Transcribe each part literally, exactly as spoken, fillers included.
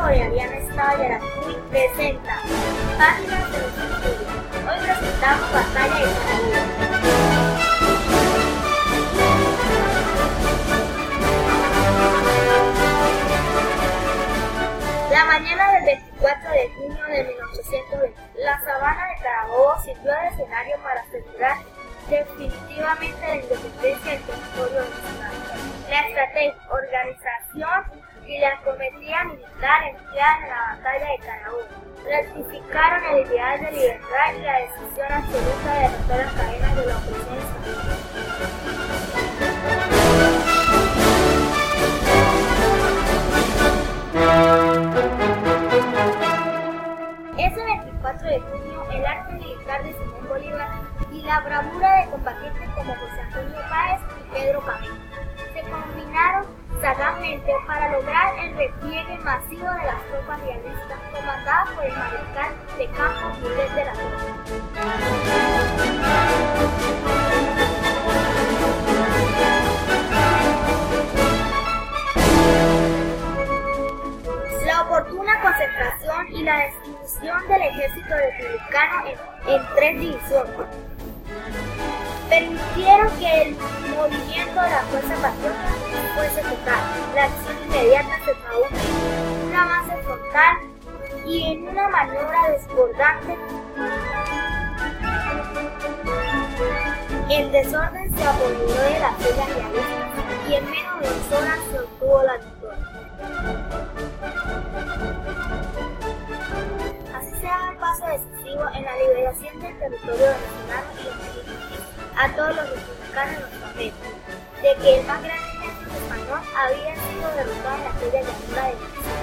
Bolivariana Estado Yaracuy presenta Páginas de los Estudios. Hoy presentamos Batalla de Carabobo. La mañana del veinticuatro de junio de mil ochocientos veinte, la sabana de Carabobo sirvió de escenario para asegurar definitivamente la independencia del territorio nacional. La estrategia, organización y la cometría militar empleada en la batalla de Carabobo rectificaron el ideal de libertad y la decisión absoluta de romper las cadenas de la opresión española. Ese veinticuatro de junio, el arte militar de Simón Bolívar y la bravura de combatientes como José Antonio Páez y Pedro Camilo se combinaron sagazmente para lograr el repliegue masivo de las tropas realistas comandadas por el mariscal de campo Miguel de la Torre. La oportuna concentración y la distribución del ejército republicano en, en tres divisiones permitieron que el movimiento de la fuerza patriota fuese total. La acción inmediata se tradujo en un avance frontal y en una maniobra desbordante. El desorden se apoderó de las filas realistas y en menos de dos horas se obtuvo la victoria. Así se da el paso decisivo en la liberación del territorio venezolano y el a todos los republicanos en los papeles de que el más grande ejército español había sido derrotado en la aquella llanura de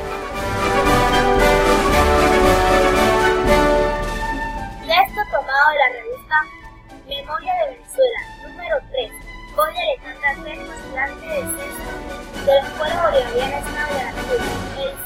Venezuela. Texto tomado de la revista Memoria de Venezuela, número tres, voy Alejandra Tres, postulante de César, de la Escuela Bolivariana Estado Yaracuy,